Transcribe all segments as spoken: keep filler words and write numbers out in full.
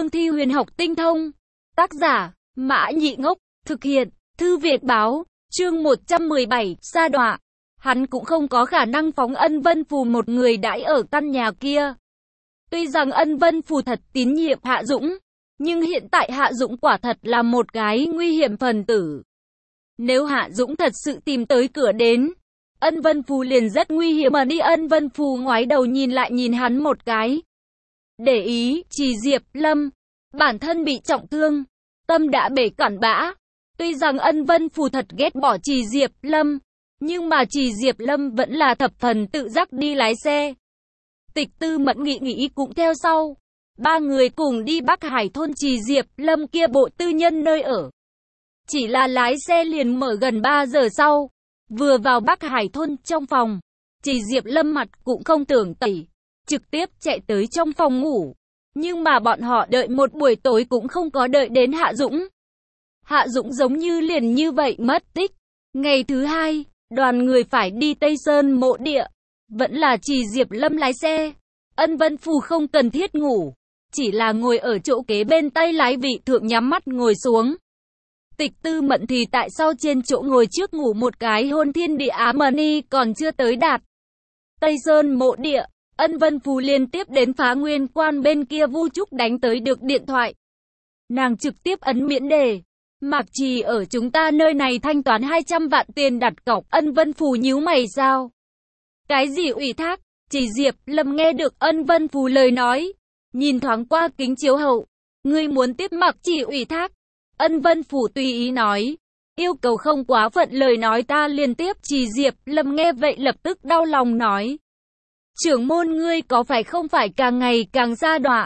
cương thi huyền học tinh thông. Tác giả, Mã Nhị Ngốc, thực hiện, Thư Việt Báo, chương một trăm mười bảy, sa đọa. Hắn cũng không có khả năng phóng Ân Vân Phù một người đãi ở căn nhà kia. Tuy rằng Ân Vân Phù thật tín nhiệm Hạ Dũng, nhưng hiện tại Hạ Dũng quả thật là một cái nguy hiểm phần tử. Nếu Hạ Dũng thật sự tìm tới cửa đến, Ân Vân Phù liền rất nguy hiểm mà đi. Ân Vân Phù ngoái đầu nhìn lại nhìn hắn một cái. Để ý, Trì Diệp Lâm, bản thân bị trọng thương, tâm đã bể cặn bã. Tuy rằng Ân Vân Phù thật ghét bỏ Trì Diệp Lâm, nhưng mà Trì Diệp Lâm vẫn là thập phần tự giác đi lái xe. Tịch Tư Mẫn nghĩ nghĩ cũng theo sau. Ba người cùng đi Bắc Hải thôn Trì Diệp Lâm kia bộ tư nhân nơi ở. Chỉ là lái xe liền mở gần ba giờ sau. Vừa vào Bắc Hải thôn trong phòng, Trì Diệp Lâm mặt cũng không tưởng tẩy, trực tiếp chạy tới trong phòng ngủ. Nhưng mà bọn họ đợi một buổi tối cũng không có đợi đến Hạ Dũng. Hạ Dũng giống như liền như vậy mất tích. Ngày thứ hai, đoàn người phải đi Tây Sơn mộ địa. Vẫn là Trì Diệp Lâm lái xe. Ân Vân Phù không cần thiết ngủ, chỉ là ngồi ở chỗ kế bên tay lái vị thượng nhắm mắt ngồi xuống. Tịch Tư Mẫn thì tại sao trên chỗ ngồi trước ngủ một cái hôn thiên địa Á Mani còn chưa tới đạt. Tây Sơn mộ địa, Ân Vân Phù liên tiếp đến Phá Nguyên Quan bên kia. Vu Trúc đánh tới được điện thoại. Nàng trực tiếp ấn miễn đề. Mạc Trì ở chúng ta nơi này thanh toán hai trăm vạn tiền đặt cọc. Ân Vân Phù nhíu mày sao? Cái gì ủy thác? Trì Diệp Lâm nghe được Ân Vân Phù lời nói, nhìn thoáng qua kính chiếu hậu. Ngươi muốn tiếp Mạc Trì ủy thác? Ân Vân Phù tùy ý nói. Yêu cầu không quá phận lời nói ta liên tiếp. Trì Diệp Lâm nghe vậy lập tức đau lòng nói. Trưởng môn ngươi có phải không phải càng ngày càng sa đọa?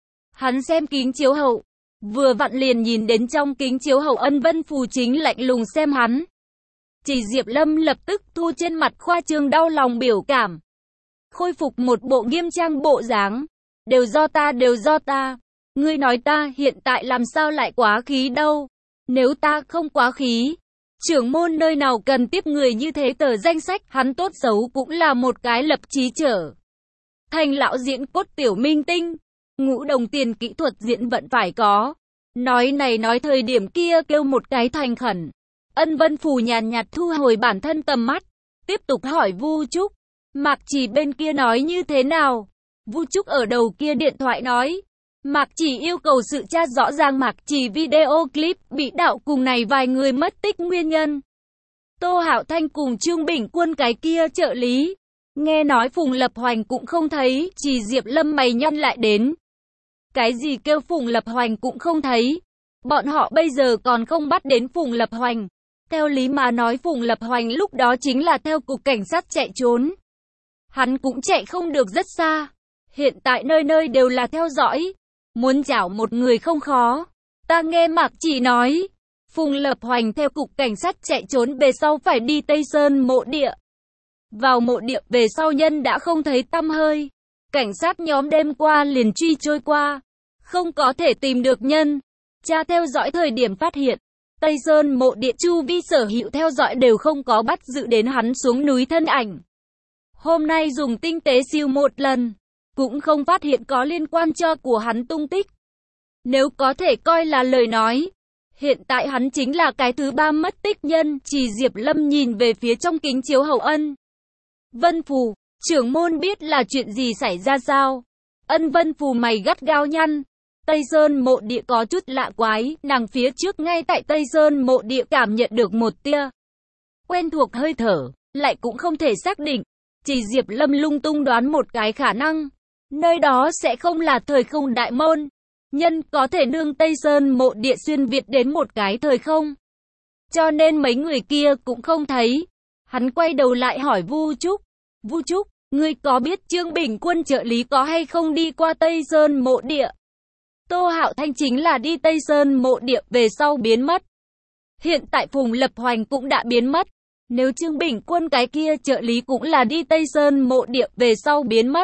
Hắn xem kính chiếu hậu, vừa vặn liền nhìn đến trong kính chiếu hậu Ân Vân Phù chính lạnh lùng xem hắn. Trì Diệp Lâm lập tức thu trên mặt khoa trương đau lòng biểu cảm. Khôi phục một bộ nghiêm trang bộ dáng. Đều do ta, đều do ta. Ngươi nói ta hiện tại làm sao lại quá khí đâu. Nếu ta không quá khí, trưởng môn nơi nào cần tiếp người như thế. Tờ danh sách hắn tốt xấu cũng là một cái lập chí trở thành lão diễn cốt tiểu minh tinh. Ngũ đồng tiền kỹ thuật diễn vẫn phải có. Nói này nói thời điểm kia kêu một cái thành khẩn. Ân Vân Phù nhàn nhạt thu hồi bản thân tầm mắt, tiếp tục hỏi Vu Trúc. Mạc Trì bên kia nói như thế nào? Vu Trúc ở đầu kia điện thoại nói. Mạc Trì yêu cầu sự tra rõ ràng Mạc Trì video clip bị đạo cùng này vài người mất tích nguyên nhân. Tô Hạo Thanh cùng Trương Bình Quân cái kia trợ lý. Nghe nói Phùng Lập Hoành cũng không thấy. Trì Diệp Lâm mày nhăn lại đến. Cái gì kêu Phùng Lập Hoành cũng không thấy? Bọn họ bây giờ còn không bắt đến Phùng Lập Hoành. Theo lý mà nói Phùng Lập Hoành lúc đó chính là theo cục cảnh sát chạy trốn. Hắn cũng chạy không được rất xa. Hiện tại nơi nơi đều là theo dõi. Muốn chảo một người không khó. Ta nghe Mạc Trì nói, Phùng Lập Hoành theo cục cảnh sát chạy trốn về sau phải đi Tây Sơn mộ địa. Vào mộ địa về sau nhân đã không thấy tăm hơi. Cảnh sát nhóm đêm qua liền truy trôi qua, không có thể tìm được nhân. Cha theo dõi thời điểm phát hiện, Tây Sơn mộ địa chu vi sở hữu theo dõi đều không có bắt giữ đến hắn xuống núi thân ảnh. Hôm nay dùng tinh tế siêu một lần, cũng không phát hiện có liên quan cho của hắn tung tích. Nếu có thể coi là lời nói, hiện tại hắn chính là cái thứ ba mất tích nhân. Trì Diệp Lâm nhìn về phía trong kính chiếu hậu Ân Vân Phù, trưởng môn biết là chuyện gì xảy ra sao? Ân Vân Phù mày gắt gao nhăn. Tây Sơn mộ địa có chút lạ quái, nàng phía trước ngay tại Tây Sơn mộ địa cảm nhận được một tia quen thuộc hơi thở, lại cũng không thể xác định. Trì Diệp Lâm lung tung đoán một cái khả năng, nơi đó sẽ không là thời không đại môn. Nhân có thể nương Tây Sơn mộ địa xuyên việt đến một cái thời không, cho nên mấy người kia cũng không thấy. Hắn quay đầu lại hỏi Vu Trúc. Vu Trúc, ngươi có biết Trương Bình Quân trợ lý có hay không đi qua Tây Sơn mộ địa? Tô Hạo Thanh chính là đi Tây Sơn mộ địa về sau biến mất. Hiện tại Phùng Lập Hoành cũng đã biến mất. Nếu Trương Bình Quân cái kia trợ lý cũng là đi Tây Sơn mộ địa về sau biến mất,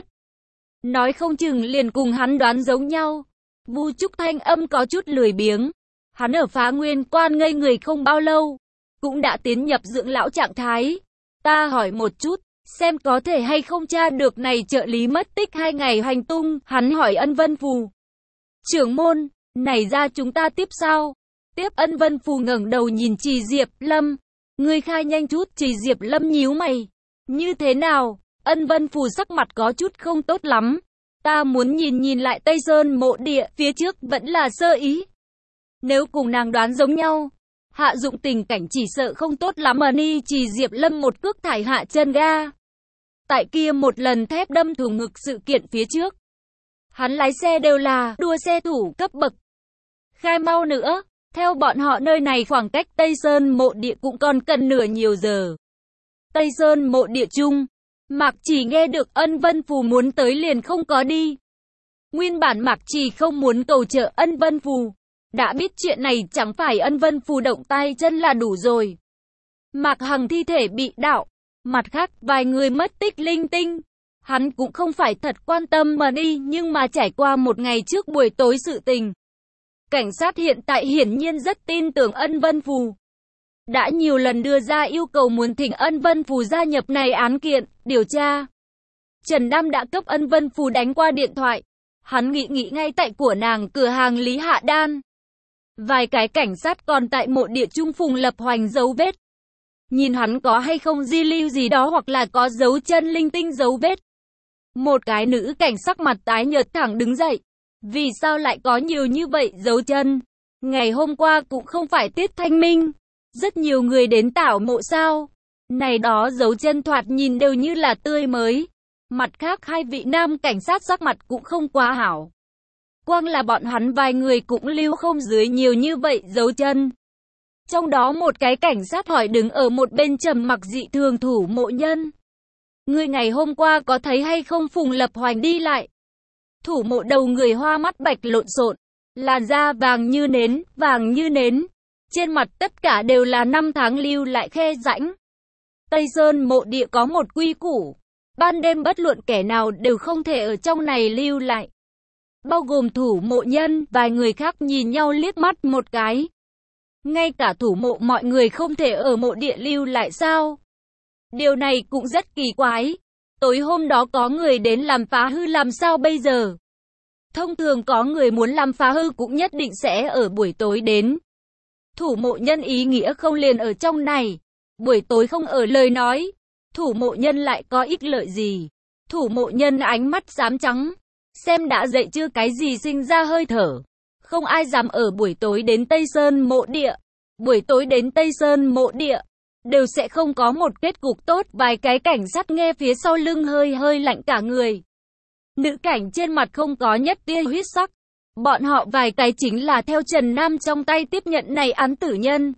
nói không chừng liền cùng hắn đoán giống nhau. Vu Trúc thanh âm có chút lười biếng. Hắn ở Phá Nguyên Quan ngây người không bao lâu, cũng đã tiến nhập dưỡng lão trạng thái. Ta hỏi một chút, xem có thể hay không tra được này trợ lý mất tích hai ngày hành tung. Hắn hỏi Ân Vân Phù. Trưởng môn, này ra chúng ta tiếp sao? Tiếp. Ân Vân Phù ngẩng đầu nhìn Trì Diệp Lâm. Ngươi khai nhanh chút. Trì Diệp Lâm nhíu mày. Như thế nào? Ân Vân Phù sắc mặt có chút không tốt lắm. Ta muốn nhìn nhìn lại Tây Sơn mộ địa, phía trước vẫn là sơ ý. Nếu cùng nàng đoán giống nhau, Hạ Dụng tình cảnh chỉ sợ không tốt lắm. Mà ni Trì Diệp Lâm một cước thải hạ chân ga. Tại kia một lần thép đâm thủng ngực sự kiện phía trước. Hắn lái xe đều là đua xe thủ cấp bậc. Khai mau nữa, theo bọn họ nơi này khoảng cách Tây Sơn mộ địa cũng còn cần nửa nhiều giờ. Tây Sơn mộ địa chung, Mạc Chỉ nghe được Ân Vân Phù muốn tới liền không có đi. Nguyên bản Mạc Chỉ không muốn cầu trợ Ân Vân Phù. Đã biết chuyện này chẳng phải Ân Vân Phù động tay chân là đủ rồi. Mạc Hằng thi thể bị đảo. Mặt khác vài người mất tích linh tinh. Hắn cũng không phải thật quan tâm mà đi, nhưng mà trải qua một ngày trước buổi tối sự tình. Cảnh sát hiện tại hiển nhiên rất tin tưởng Ân Vân Phù. Đã nhiều lần đưa ra yêu cầu muốn thỉnh Ân Vân Phù gia nhập này án kiện, điều tra. Trần Nam đã cấp Ân Vân Phù đánh qua điện thoại. Hắn nghĩ nghĩ ngay tại của nàng cửa hàng Lý Hạ Đan. Vài cái cảnh sát còn tại mộ địa trung Phùng Lập Hoành dấu vết. Nhìn hắn có hay không di lưu gì đó hoặc là có dấu chân linh tinh dấu vết. Một cái nữ cảnh sắc mặt tái nhợt thẳng đứng dậy. Vì sao lại có nhiều như vậy dấu chân? Ngày hôm qua cũng không phải tiết thanh minh. Rất nhiều người đến tảo mộ sao? Này đó dấu chân thoạt nhìn đều như là tươi mới. Mặt khác hai vị nam cảnh sát sắc mặt cũng không quá hảo. Quang là bọn hắn vài người cũng lưu không dưới nhiều như vậy dấu chân. Trong đó một cái cảnh sát hỏi đứng ở một bên trầm mặc dị thường thủ mộ nhân. Người ngày hôm qua có thấy hay không Phùng Lập Hoành đi lại? Thủ mộ đầu người hoa mắt bạch lộn xộn, làn da vàng như nến, vàng như nến. Trên mặt tất cả đều là năm tháng lưu lại khe rãnh. Tây Sơn mộ địa có một quy củ. Ban đêm bất luận kẻ nào đều không thể ở trong này lưu lại. Bao gồm thủ mộ nhân, vài người khác nhìn nhau liếc mắt một cái. Ngay cả thủ mộ mọi người không thể ở mộ địa lưu lại sao? Điều này cũng rất kỳ quái. Tối hôm đó có người đến làm phá hư làm sao bây giờ? Thông thường có người muốn làm phá hư cũng nhất định sẽ ở buổi tối đến. Thủ mộ nhân ý nghĩa không liền ở trong này. Buổi tối không ở lời nói. Thủ mộ nhân lại có ích lợi gì? Thủ mộ nhân ánh mắt xám trắng. Xem đã dậy chưa cái gì sinh ra hơi thở. Không ai dám ở buổi tối đến Tây Sơn mộ địa. Buổi tối đến Tây Sơn mộ địa. Đều sẽ không có một kết cục tốt. Vài cái cảnh sát nghe phía sau lưng hơi hơi lạnh cả người. Nữ cảnh trên mặt không có nhất tia huyết sắc. Bọn họ vài cái chính là theo Trần Nam trong tay tiếp nhận này án tử nhân.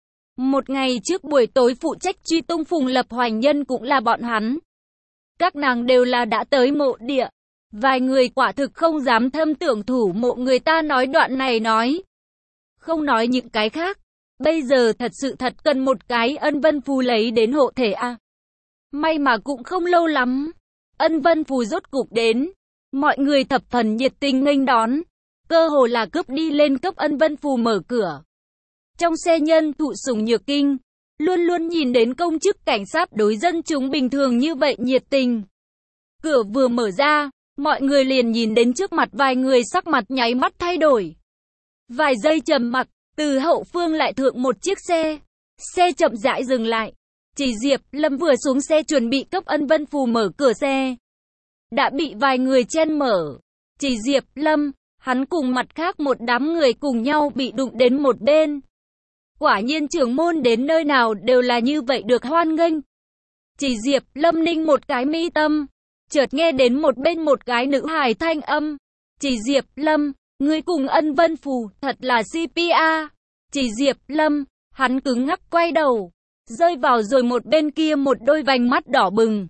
Một ngày trước buổi tối phụ trách truy tung Phùng Lập Hoành nhân cũng là bọn hắn. Các nàng đều là đã tới mộ địa. Vài người quả thực không dám thâm tưởng thủ mộ người ta nói đoạn này nói. Không nói những cái khác. Bây giờ thật sự thật cần một cái Ân Vân Phù lấy đến hộ thể a. À. May mà cũng không lâu lắm. Ân Vân Phù rốt cục đến. Mọi người thập phần nhiệt tình nghênh đón. Cơ hồ là cướp đi lên cấp Ân Vân Phù mở cửa. Trong xe nhân thụ Sùng Nhược Kinh. Luôn luôn nhìn đến công chức cảnh sát đối dân chúng bình thường như vậy nhiệt tình. Cửa vừa mở ra. Mọi người liền nhìn đến trước mặt vài người sắc mặt nháy mắt thay đổi. Vài giây trầm mặc, từ hậu phương lại thượng một chiếc xe. Xe chậm rãi dừng lại. Chỉ Diệp Lâm vừa xuống xe chuẩn bị cấp Ân Vân Phù mở cửa xe. Đã bị vài người chen mở. Chỉ Diệp Lâm, hắn cùng mặt khác một đám người cùng nhau bị đụng đến một bên. Quả nhiên trưởng môn đến nơi nào đều là như vậy được hoan nghênh. Chỉ Diệp Lâm ninh một cái mi tâm. Chợt nghe đến một bên một cái nữ hài thanh âm. Chỉ Diệp Lâm, ngươi cùng Ân Vân Phù, thật là xê pê a. Chỉ Diệp Lâm, hắn cứng ngắc quay đầu. Rơi vào rồi một bên kia một đôi vành mắt đỏ bừng.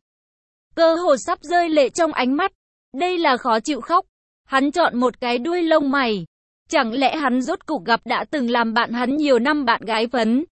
Cơ hồ sắp rơi lệ trong ánh mắt. Đây là khó chịu khóc. Hắn chọn một cái đuôi lông mày. Chẳng lẽ hắn rốt cục gặp đã từng làm bạn hắn nhiều năm bạn gái phấn.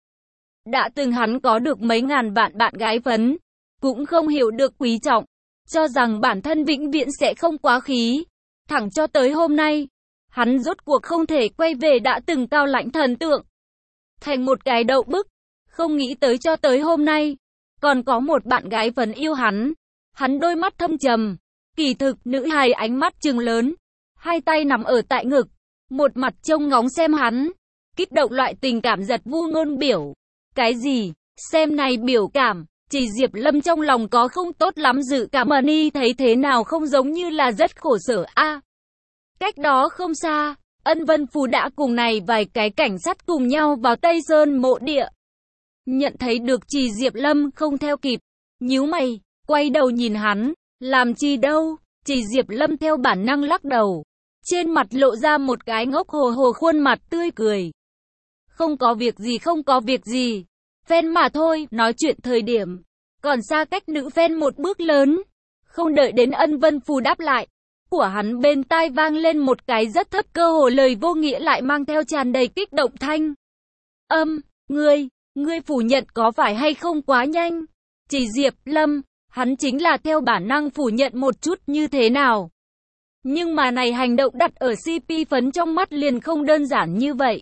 Đã từng hắn có được mấy ngàn bạn bạn gái phấn. Cũng không hiểu được quý trọng. Cho rằng bản thân vĩnh viễn sẽ không quá khí. Thẳng cho tới hôm nay, hắn rốt cuộc không thể quay về đã từng cao lãnh thần tượng. Thành một cái đậu bức, không nghĩ tới cho tới hôm nay, còn có một bạn gái vẫn yêu hắn. Hắn đôi mắt thâm trầm, kỳ thực nữ hài ánh mắt trừng lớn, hai tay nằm ở tại ngực, một mặt trông ngóng xem hắn, kích động loại tình cảm giật vu ngôn biểu. Cái gì? Xem này biểu cảm, chỉ Diệp Lâm trong lòng có không tốt lắm dự cảm mà ni thấy thế nào không giống như là rất khổ sở a. À, cách đó không xa, Ân Vân Phù đã cùng này vài cái cảnh sát cùng nhau vào Tây Sơn mộ địa. Nhận thấy được chỉ Diệp Lâm không theo kịp, nhíu mày, quay đầu nhìn hắn, làm chi đâu? Chỉ Diệp Lâm theo bản năng lắc đầu, trên mặt lộ ra một cái ngốc hồ hồ khuôn mặt tươi cười. Không có việc gì, không có việc gì, fan mà thôi. Nói chuyện thời điểm còn xa cách nữ fan một bước lớn, không đợi đến Ân Vân Phù đáp lại, của hắn bên tai vang lên một cái rất thấp, cơ hồ lời vô nghĩa lại mang theo tràn đầy kích động thanh âm. Ngươi, ngươi phủ nhận có phải hay không quá nhanh? Chỉ Diệp Lâm, hắn chính là theo bản năng phủ nhận một chút như thế nào. Nhưng mà này hành động đặt ở xê pê phấn trong mắt liền không đơn giản như vậy.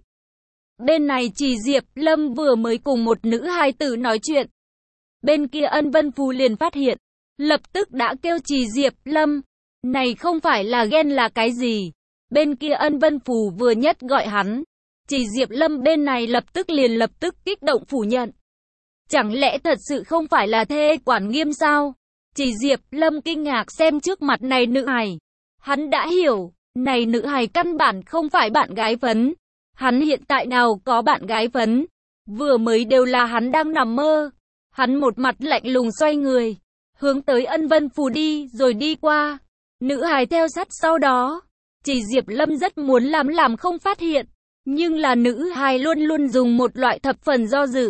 Bên này chỉ Diệp Lâm vừa mới cùng một nữ hài tử nói chuyện. Bên kia Ân Vân Phù liền phát hiện, lập tức đã kêu chỉ Diệp Lâm. Này không phải là ghen là cái gì? Bên kia Ân Vân Phù vừa nhất gọi hắn, chỉ Diệp Lâm bên này lập tức liền lập tức kích động phủ nhận. Chẳng lẽ thật sự không phải là thê quản nghiêm sao? Chỉ Diệp Lâm kinh ngạc xem trước mặt này nữ hài. Hắn đã hiểu, này nữ hài căn bản không phải bạn gái phấn. Hắn hiện tại nào có bạn gái phấn. Vừa mới đều là hắn đang nằm mơ. Hắn một mặt lạnh lùng xoay người, hướng tới Ân Vân Phù đi rồi đi qua. Nữ hài theo sát sau đó. Chỉ Diệp Lâm rất muốn làm làm không phát hiện. Nhưng là nữ hài luôn luôn dùng một loại thập phần do dự,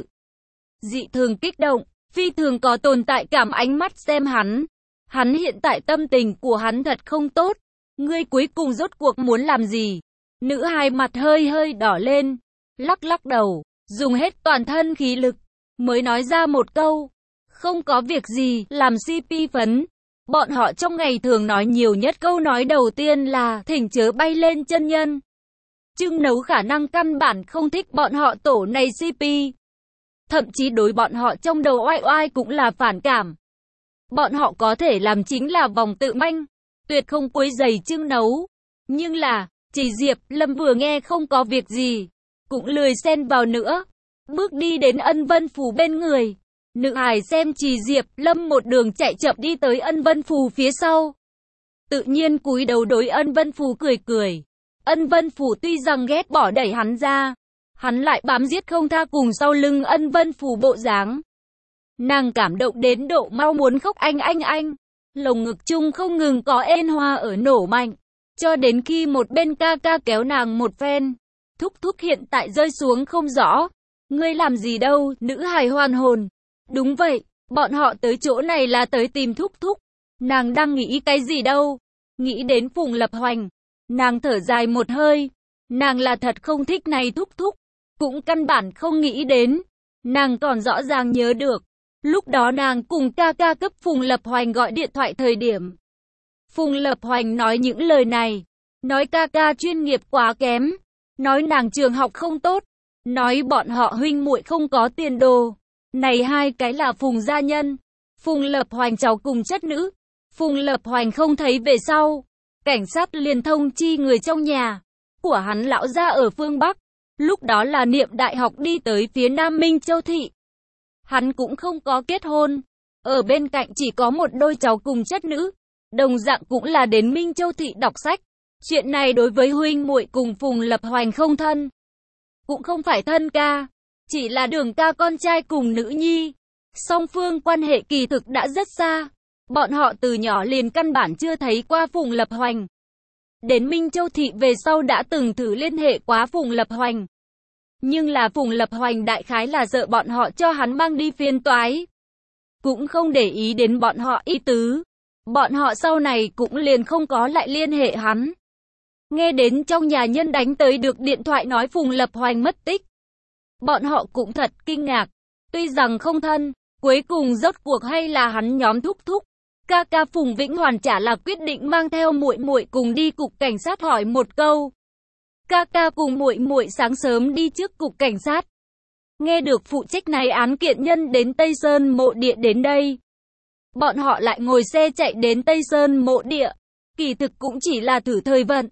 dị thường kích động, phi thường có tồn tại cảm ánh mắt xem hắn. Hắn hiện tại tâm tình của hắn thật không tốt. Ngươi cuối cùng rốt cuộc muốn làm gì? Nữ hài mặt hơi hơi đỏ lên, lắc lắc đầu, dùng hết toàn thân khí lực, mới nói ra một câu. Không có việc gì, làm xê pê phấn. Bọn họ trong ngày thường nói nhiều nhất câu nói đầu tiên là thỉnh chớ bay lên chân nhân. Trưng nấu khả năng căn bản không thích bọn họ tổ này xê pê. Thậm chí đối bọn họ trong đầu oai oai cũng là phản cảm. Bọn họ có thể làm chính là vòng tự manh, tuyệt không quấy giày trưng nấu. Nhưng là, chỉ Diệp Lâm vừa nghe không có việc gì, cũng lười xen vào nữa. Bước đi đến Ân Vân Phù bên người. Nữ hài xem chỉ Diệp Lâm một đường chạy chậm đi tới Ân Vân Phù phía sau. Tự nhiên cúi đầu đối Ân Vân Phù cười cười. Ân Vân Phù tuy rằng ghét bỏ đẩy hắn ra, hắn lại bám giết không tha cùng sau lưng Ân Vân Phù bộ dáng. Nàng cảm động đến độ mau muốn khóc anh anh anh. Lồng ngực chung không ngừng có ên hoa ở nổ mạnh. Cho đến khi một bên ca ca kéo nàng một phen. Thúc thúc hiện tại rơi xuống không rõ. Ngươi làm gì đâu? Nữ hài hoàn hồn. Đúng vậy, bọn họ tới chỗ này là tới tìm thúc thúc. Nàng đang nghĩ cái gì đâu? Nghĩ đến Phùng Lập Hoành. Nàng thở dài một hơi. Nàng là thật không thích này thúc thúc. Cũng căn bản không nghĩ đến. Nàng còn rõ ràng nhớ được. Lúc đó nàng cùng ca ca cấp Phùng Lập Hoành gọi điện thoại thời điểm. Phùng Lập Hoành nói những lời này. Nói ca ca chuyên nghiệp quá kém. Nói nàng trường học không tốt. Nói bọn họ huynh muội không có tiền đồ. Này hai cái là Phùng gia nhân. Phùng Lập Hoành cháu cùng chất nữ. Phùng Lập Hoành không thấy về sau. Cảnh sát liền thông chi người trong nhà của hắn lão gia ở phương Bắc. Lúc đó là niệm đại học đi tới phía Nam Minh Châu Thị. Hắn cũng không có kết hôn. Ở bên cạnh chỉ có một đôi cháu cùng chất nữ. Đồng dạng cũng là đến Minh Châu Thị đọc sách. Chuyện này đối với huynh muội cùng Phùng Lập Hoành không thân. Cũng không phải thân ca. Chỉ là đường ca con trai cùng nữ nhi. Song phương quan hệ kỳ thực đã rất xa. Bọn họ từ nhỏ liền căn bản chưa thấy qua Phùng Lập Hoành. Đến Minh Châu Thị về sau đã từng thử liên hệ quá Phùng Lập Hoành. Nhưng là Phùng Lập Hoành đại khái là sợ bọn họ cho hắn mang đi phiền toái. Cũng không để ý đến bọn họ ý tứ. Bọn họ sau này cũng liền không có lại liên hệ hắn. Nghe đến trong nhà nhân đánh tới được điện thoại nói Phùng Lập Hoành mất tích. Bọn họ cũng thật kinh ngạc. Tuy rằng không thân, cuối cùng rốt cuộc hay là hắn nhóm thúc thúc. Ca ca Phùng Vĩnh Hoàn chả là quyết định mang theo muội muội cùng đi cục cảnh sát hỏi một câu. Ca ca cùng muội muội sáng sớm đi trước cục cảnh sát. Nghe được phụ trách này án kiện nhân đến Tây Sơn mộ địa đến đây. Bọn họ lại ngồi xe chạy đến Tây Sơn mộ địa. Kỳ thực cũng chỉ là thử thời vận.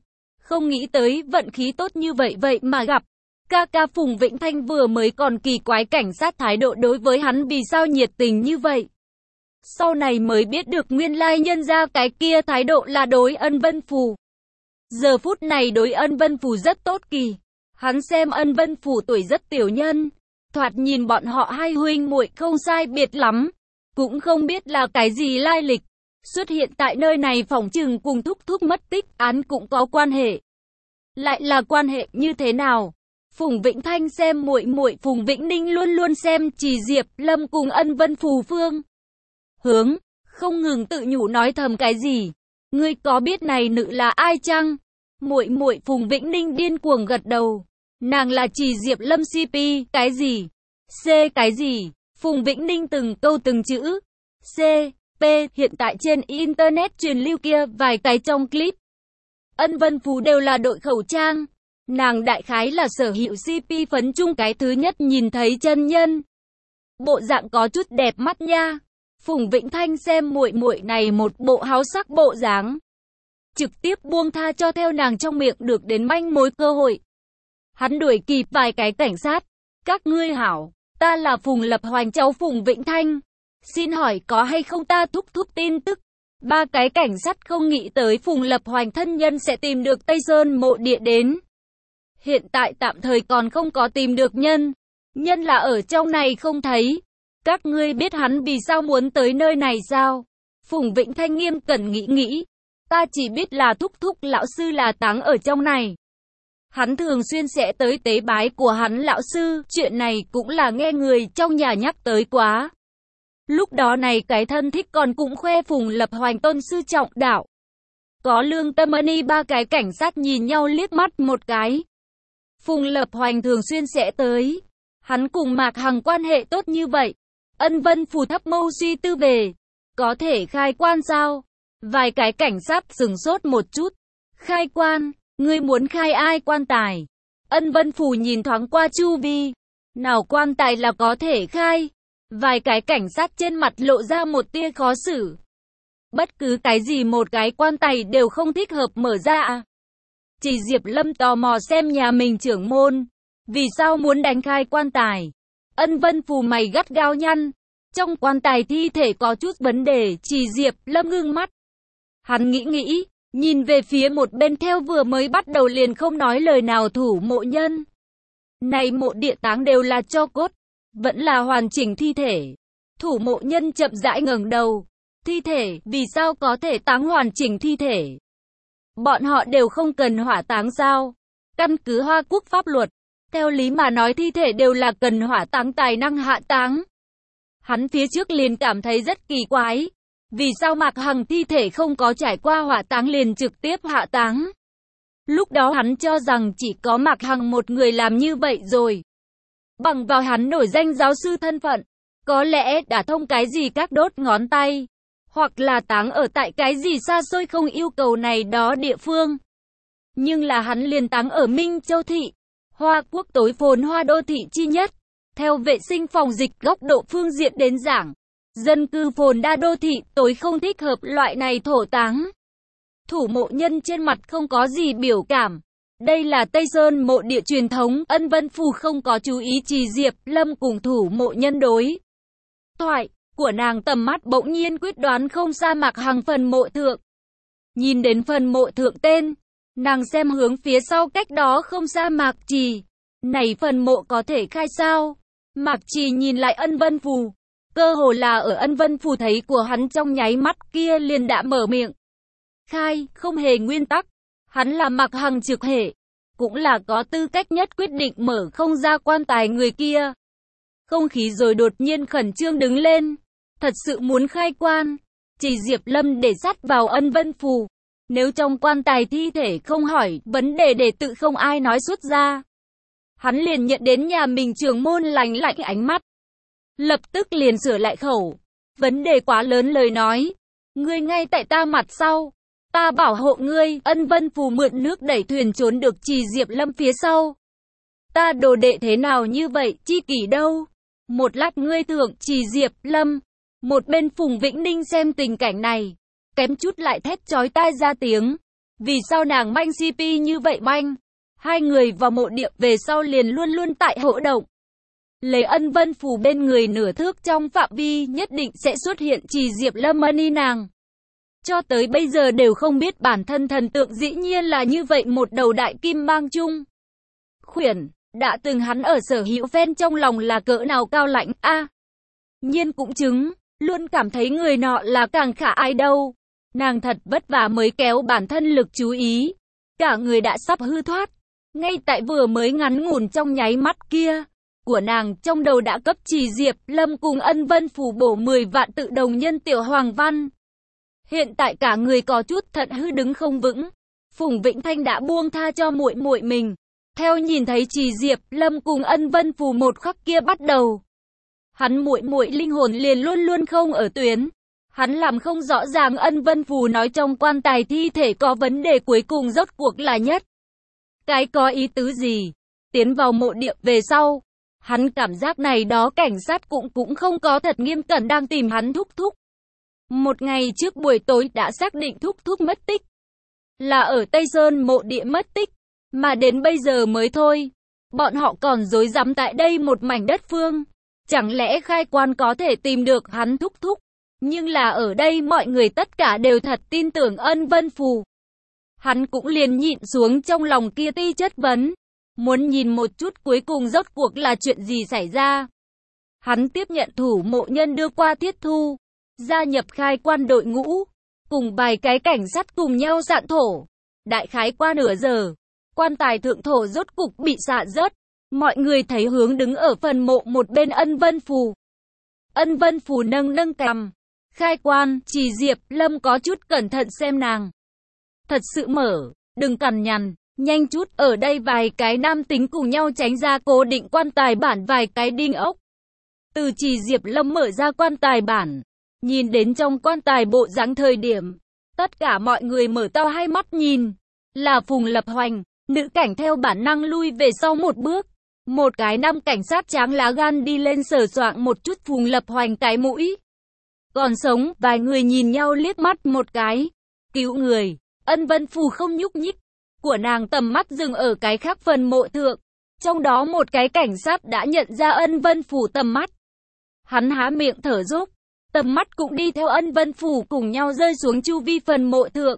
Không nghĩ tới vận khí tốt như vậy vậy mà gặp. Ca ca Phùng Vĩnh Thanh vừa mới còn kỳ quái cảnh sát thái độ đối với hắn vì sao nhiệt tình như vậy. Sau này mới biết được nguyên lai nhân ra cái kia thái độ là đối Ân Vân Phù. Giờ phút này đối Ân Vân Phù rất tốt kỳ. Hắn xem Ân Vân Phù tuổi rất tiểu nhân. Thoạt nhìn bọn họ hai huynh muội không sai biệt lắm. Cũng không biết là cái gì lai lịch. Xuất hiện tại nơi này phỏng chừng cùng thúc thúc mất tích án cũng có quan hệ. Lại là quan hệ như thế nào? Phùng Vĩnh Thanh xem muội muội Phùng Vĩnh Ninh luôn luôn xem Trì Diệp Lâm cùng Ân Vân Phù phương hướng, không ngừng tự nhủ nói thầm cái gì. Ngươi có biết này nữ là ai chăng? Muội muội Phùng Vĩnh Ninh điên cuồng gật đầu. Nàng là Trì Diệp Lâm xê pê, cái gì? C cái gì? Phùng Vĩnh Ninh từng câu từng chữ. C, P, hiện tại trên Internet truyền lưu kia vài cái trong clip. Ân Vân Phù đều là đội khẩu trang. Nàng đại khái là sở hữu xê pê phấn chung cái thứ nhất nhìn thấy chân nhân. Bộ dạng có chút đẹp mắt nha. Phùng Vĩnh Thanh xem muội muội này một bộ háo sắc bộ dáng. Trực tiếp buông tha cho theo nàng trong miệng được đến manh mối cơ hội. Hắn đuổi kịp vài cái cảnh sát. Các ngươi hảo, ta là Phùng Lập Hoành cháu Phùng Vĩnh Thanh. Xin hỏi có hay không ta thúc thúc tin tức. Ba cái cảnh sát không nghĩ tới Phùng Lập Hoành thân nhân sẽ tìm được Tây Sơn mộ địa đến. Hiện tại tạm thời còn không có tìm được nhân. Nhân là ở trong này không thấy. Các ngươi biết hắn vì sao muốn tới nơi này sao? Phùng Vĩnh Thanh nghiêm cẩn nghĩ nghĩ. Ta chỉ biết là thúc thúc lão sư là táng ở trong này. Hắn thường xuyên sẽ tới tế bái của hắn lão sư. Chuyện này cũng là nghe người trong nhà nhắc tới quá. Lúc đó này cái thân thích còn cũng khoe Phùng Lập Hoành tôn sư trọng đạo. Có lương tâm ân ba cái cảnh sát nhìn nhau liếc mắt một cái. Phùng Lập Hoành thường xuyên sẽ tới. Hắn cùng Mạc Hằng quan hệ tốt như vậy. Ân Vân Phù thấp mâu suy tư về. Có thể khai quan sao? Vài cái cảnh sát sửng sốt một chút. Khai quan? Ngươi muốn khai ai quan tài? Ân Vân Phù nhìn thoáng qua chu vi. Nào quan tài là có thể khai? Vài cái cảnh sát trên mặt lộ ra một tia khó xử. Bất cứ cái gì một cái quan tài đều không thích hợp mở ra à? Chỉ Diệp Lâm tò mò xem nhà mình trưởng môn. Vì sao muốn đánh khai quan tài? Ân Vân Phù mày gắt gao nhăn. Trong quan tài thi thể có chút vấn đề. Chỉ Diệp Lâm ngưng mắt. Hắn nghĩ nghĩ. Nhìn về phía một bên theo vừa mới bắt đầu liền không nói lời nào thủ mộ nhân. Này mộ địa táng đều là tro cốt. Vẫn là hoàn chỉnh thi thể. Thủ mộ nhân chậm rãi ngẩng đầu. Thi thể, vì sao có thể táng hoàn chỉnh thi thể? Bọn họ đều không cần hỏa táng sao? Căn cứ Hoa Quốc pháp luật, theo lý mà nói thi thể đều là cần hỏa táng tài năng hạ táng. Hắn phía trước liền cảm thấy rất kỳ quái. Vì sao Mạc Hằng thi thể không có trải qua hỏa táng liền trực tiếp hạ táng? Lúc đó hắn cho rằng chỉ có Mạc Hằng một người làm như vậy rồi. Bằng vào hắn nổi danh giáo sư thân phận, có lẽ đã thông cái gì các đốt ngón tay, hoặc là táng ở tại cái gì xa xôi không yêu cầu này đó địa phương. Nhưng là hắn liền táng ở Minh Châu Thị, Hoa Quốc tối phồn hoa đô thị chi nhất. Theo vệ sinh phòng dịch góc độ phương diện đến giảng, dân cư phồn đa đô thị tối không thích hợp loại này thổ táng. Thủ mộ nhân trên mặt không có gì biểu cảm. Đây là Tây Sơn mộ địa truyền thống. Ân Vân Phù không có chú ý Trì Diệp Lâm cùng thủ mộ nhân đối thoại của nàng, tầm mắt bỗng nhiên quyết đoán không xa Mạc Hằng phần mộ thượng. Nhìn đến phần mộ thượng tên, nàng xem hướng phía sau cách đó không xa Mạc Trì. Này phần mộ có thể khai sao? Mạc Trì nhìn lại Ân Vân Phù. Cơ hồ là ở Ân Vân Phù thấy của hắn trong nháy mắt kia liền đã mở miệng. Khai, không hề nguyên tắc. Hắn là Mạc Hằng trực hệ, cũng là có tư cách nhất quyết định mở không ra quan tài người kia. Không khí rồi đột nhiên khẩn trương đứng lên. Thật sự muốn khai quan. Chỉ Diệp Lâm để sát vào Ân Vân Phù. Nếu trong quan tài thi thể không hỏi vấn đề để tự không ai nói xuất ra. Hắn liền nhận đến nhà mình trưởng môn lạnh lạnh ánh mắt. Lập tức liền sửa lại khẩu. Vấn đề quá lớn lời nói. Ngươi ngay tại ta mặt sau. Ta bảo hộ ngươi. Ân Vân Phù mượn nước đẩy thuyền trốn được Trì Diệp Lâm phía sau. Ta đồ đệ thế nào như vậy, chi kỷ đâu? Một lát ngươi thượng Trì Diệp Lâm. Một bên Phùng Vĩnh Ninh xem tình cảnh này, kém chút lại thét chói tai ra tiếng. Vì sao nàng manh xê pê như vậy manh? Hai người vào mộ địa về sau liền luôn luôn tại hỗ động. Lấy ân vân phù bên người nửa thước trong phạm vi nhất định sẽ xuất hiện Trì Diệp Lâm Money nàng. Cho tới bây giờ đều không biết bản thân thần tượng dĩ nhiên là như vậy một đầu đại kim mang chung. Khuyển, đã từng hắn ở sở hữu fan trong lòng là cỡ nào cao lãnh, a à, nhiên cũng chứng, luôn cảm thấy người nọ là càng khả ai đâu. Nàng thật vất vả mới kéo bản thân lực chú ý. Cả người đã sắp hư thoát. Ngay tại vừa mới ngắn ngủn trong nháy mắt kia, của nàng trong đầu đã cấp Trì Diệp Lâm cùng ân vân phù bổ mười vạn tự đồng nhân tiểu hoàng văn. Hiện tại cả người có chút thận hư đứng không vững. Phùng Vĩnh Thanh đã buông tha cho muội muội mình. Theo nhìn thấy Trì Diệp Lâm cùng ân vân phù một khắc kia bắt đầu, hắn muội muội linh hồn liền luôn luôn không ở tuyến. Hắn làm không rõ ràng ân vân phù nói trong quan tài thi thể có vấn đề cuối cùng rốt cuộc là nhất. Cái có ý tứ gì? Tiến vào mộ địa về sau, hắn cảm giác này đó cảnh sát cũng cũng không có thật nghiêm cẩn đang tìm hắn thúc thúc. Một ngày trước buổi tối đã xác định thúc thúc mất tích. Là ở Tây Sơn mộ địa mất tích. Mà đến bây giờ mới thôi. Bọn họ còn rối rắm tại đây một mảnh đất phương. Chẳng lẽ khai quan có thể tìm được hắn thúc thúc? Nhưng là ở đây mọi người tất cả đều thật tin tưởng ân vân phù. Hắn cũng liền nhịn xuống trong lòng kia ti chất vấn. Muốn nhìn một chút cuối cùng rốt cuộc là chuyện gì xảy ra. Hắn tiếp nhận thủ mộ nhân đưa qua thiết thu. Gia nhập khai quan đội ngũ. Cùng vài cái cảnh sát cùng nhau sạn thổ. Đại khái qua nửa giờ. Quan tài thượng thổ rốt cục bị xạ rớt. Mọi người thấy hướng đứng ở phần mộ một bên ân vân phù. Ân vân phù nâng nâng cằm. Khai quan, Trì Diệp Lâm có chút cẩn thận xem nàng. Thật sự mở, đừng cằn nhằn, nhanh chút, ở đây vài cái nam tính cùng nhau tránh ra cố định quan tài bản vài cái đinh ốc. Từ Trì Diệp Lâm mở ra quan tài bản, nhìn đến trong quan tài bộ dáng thời điểm, tất cả mọi người mở to hai mắt nhìn, là Phùng Lập Hoành, nữ cảnh theo bản năng lui về sau một bước. Một cái nam cảnh sát tráng lá gan đi lên sờ soạng một chút Phùng Lập Hoành cái mũi. Còn sống, vài người nhìn nhau liếc mắt một cái. Cứu người, ân vân phù không nhúc nhích. Của nàng tầm mắt dừng ở cái khác phần mộ thượng. Trong đó một cái cảnh sát đã nhận ra ân vân phù tầm mắt. Hắn há miệng thở dốc. Tầm mắt cũng đi theo ân vân phù cùng nhau rơi xuống chu vi phần mộ thượng.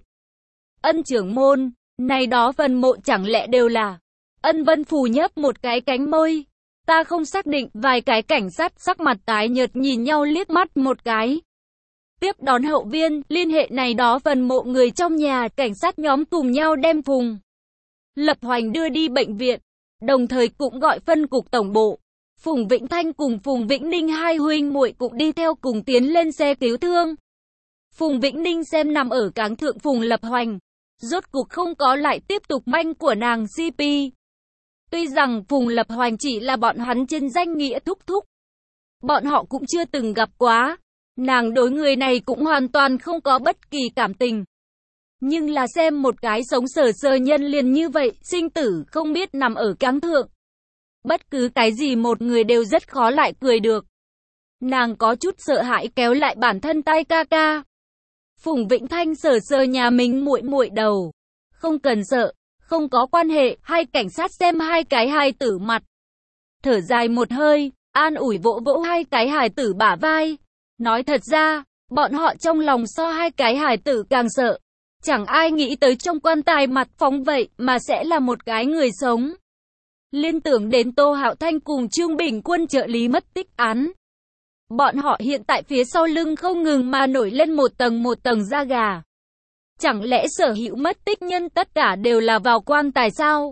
Ân trưởng môn, này đó phần mộ chẳng lẽ đều là... Ân vân phù nhấp một cái cánh môi. Ta không xác định, vài cái cảnh sát sắc mặt tái nhợt nhìn nhau liếc mắt một cái. Tiếp đón hậu viên, liên hệ này đó phần mộ người trong nhà, cảnh sát nhóm cùng nhau đem Phùng Lập Hoành đưa đi bệnh viện, đồng thời cũng gọi phân cục tổng bộ. Phùng Vĩnh Thanh cùng Phùng Vĩnh Ninh hai huynh muội cũng đi theo cùng tiến lên xe cứu thương. Phùng Vĩnh Ninh xem nằm ở cáng thượng Phùng Lập Hoành, rốt cuộc không có lại tiếp tục manh của nàng xê pê. Tuy rằng Phùng Lập Hoành chỉ là bọn hắn trên danh nghĩa thúc thúc, bọn họ cũng chưa từng gặp quá. Nàng đối người này cũng hoàn toàn không có bất kỳ cảm tình. Nhưng là xem một cái sống sờ sờ nhân liền như vậy, sinh tử không biết nằm ở cáng thượng. Bất cứ cái gì một người đều rất khó lại cười được. Nàng có chút sợ hãi kéo lại bản thân tay ca ca. Phùng Vĩnh Thanh sờ sờ nhà mình muội muội đầu. Không cần sợ, không có quan hệ, hai cảnh sát xem hai cái hài tử mặt. Thở dài một hơi, an ủi vỗ vỗ hai cái hài tử bả vai. Nói thật ra, bọn họ trong lòng so hai cái hài tử càng sợ. Chẳng ai nghĩ tới trong quan tài mặt phóng vậy mà sẽ là một cái người sống. Liên tưởng đến Tô Hạo Thanh cùng Trương Bình Quân trợ lý mất tích án. Bọn họ hiện tại phía sau lưng không ngừng mà nổi lên một tầng một tầng da gà. Chẳng lẽ sở hữu mất tích nhân tất cả đều là vào quan tài sao?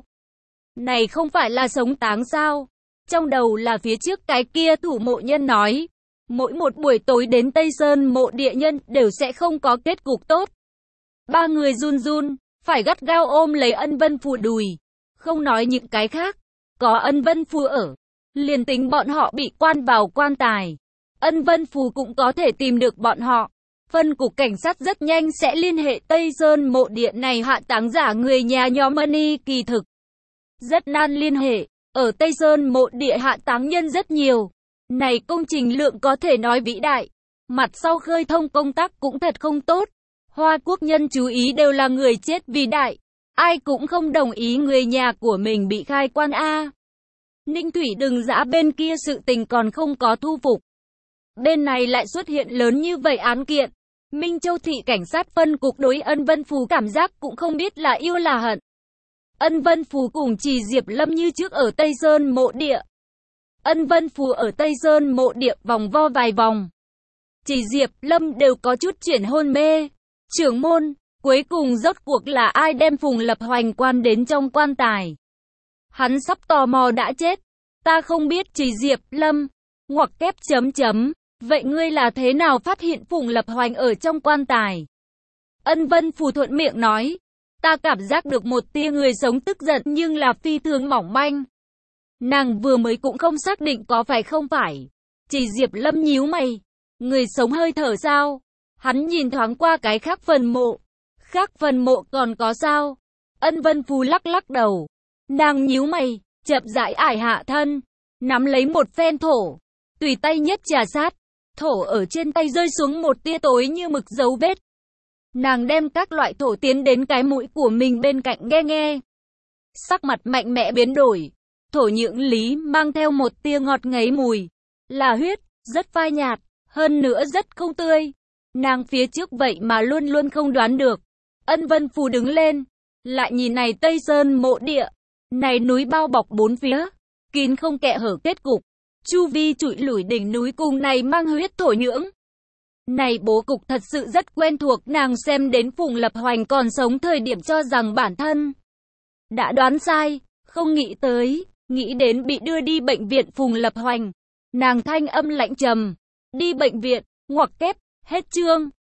Này không phải là sống táng sao? Trong đầu là phía trước cái kia thủ mộ nhân nói. Mỗi một buổi tối đến Tây Sơn mộ địa nhân đều sẽ không có kết cục tốt. Ba người run run, phải gắt gao ôm lấy ân vân phù đùi. Không nói những cái khác. Có ân vân phù ở. Liền tính bọn họ bị quan vào quan tài. Ân vân phù cũng có thể tìm được bọn họ. Phân cục cảnh sát rất nhanh sẽ liên hệ Tây Sơn mộ địa này hạ táng giả người nhà nhóm Money kỳ thực. Rất nan liên hệ. Ở Tây Sơn mộ địa hạ táng nhân rất nhiều. Này công trình lượng có thể nói vĩ đại. Mặt sau khơi thông công tác cũng thật không tốt. Hoa quốc nhân chú ý đều là người chết vì đại. Ai cũng không đồng ý người nhà của mình bị khai quan a. Ninh Thủy đừng giã bên kia sự tình còn không có thu phục. Bên này lại xuất hiện lớn như vậy án kiện. Minh Châu thị cảnh sát phân cục đối Ân Vân Phù cảm giác cũng không biết là yêu là hận. Ân Vân Phù cùng Trì Diệp Lâm như trước ở Tây Sơn mộ địa. Ân Vân Phù ở Tây Sơn mộ địa vòng vo vài vòng. Trì Diệp Lâm đều có chút chuyển hôn mê. Trưởng môn, cuối cùng rốt cuộc là ai đem Phùng Lập Hoành quan đến trong quan tài? Hắn sắp tò mò đã chết. Ta không biết. Trì Diệp Lâm, ngoặc kép chấm chấm. Vậy ngươi là thế nào phát hiện Phùng Lập Hoành ở trong quan tài? Ân Vân Phù thuận miệng nói. Ta cảm giác được một tia người sống tức giận nhưng là phi thường mỏng manh. Nàng vừa mới cũng không xác định có phải không phải. Trì Diệp Lâm nhíu mày. Người sống hơi thở sao? Hắn nhìn thoáng qua cái khác phần mộ. Khác phần mộ còn có sao? Ân Vân Phù lắc lắc đầu. Nàng nhíu mày, chậm rãi ải hạ thân, nắm lấy một phen thổ, tùy tay nhất trà sát, thổ ở trên tay rơi xuống một tia tối như mực dấu vết. Nàng đem các loại thổ tiến đến cái mũi của mình bên cạnh nghe nghe. Sắc mặt mạnh mẽ biến đổi, thổ nhưỡng lý mang theo một tia ngọt ngấy mùi, là huyết, rất phai nhạt, hơn nữa rất không tươi. Nàng phía trước vậy mà luôn luôn không đoán được. Ân Vân Phù đứng lên, lại nhìn này Tây Sơn mộ địa, này núi bao bọc bốn phía, kín không kẽ hở kết cục, chu vi trụi lủi đỉnh núi cùng này mang huyết thổ nhưỡng. Này bố cục thật sự rất quen thuộc. Nàng xem đến Phùng Lập Hoành còn sống thời điểm cho rằng bản thân đã đoán sai, không nghĩ tới, nghĩ đến bị đưa đi bệnh viện Phùng Lập Hoành. Nàng thanh âm lạnh trầm, đi bệnh viện, ngoặc kép, hết chương.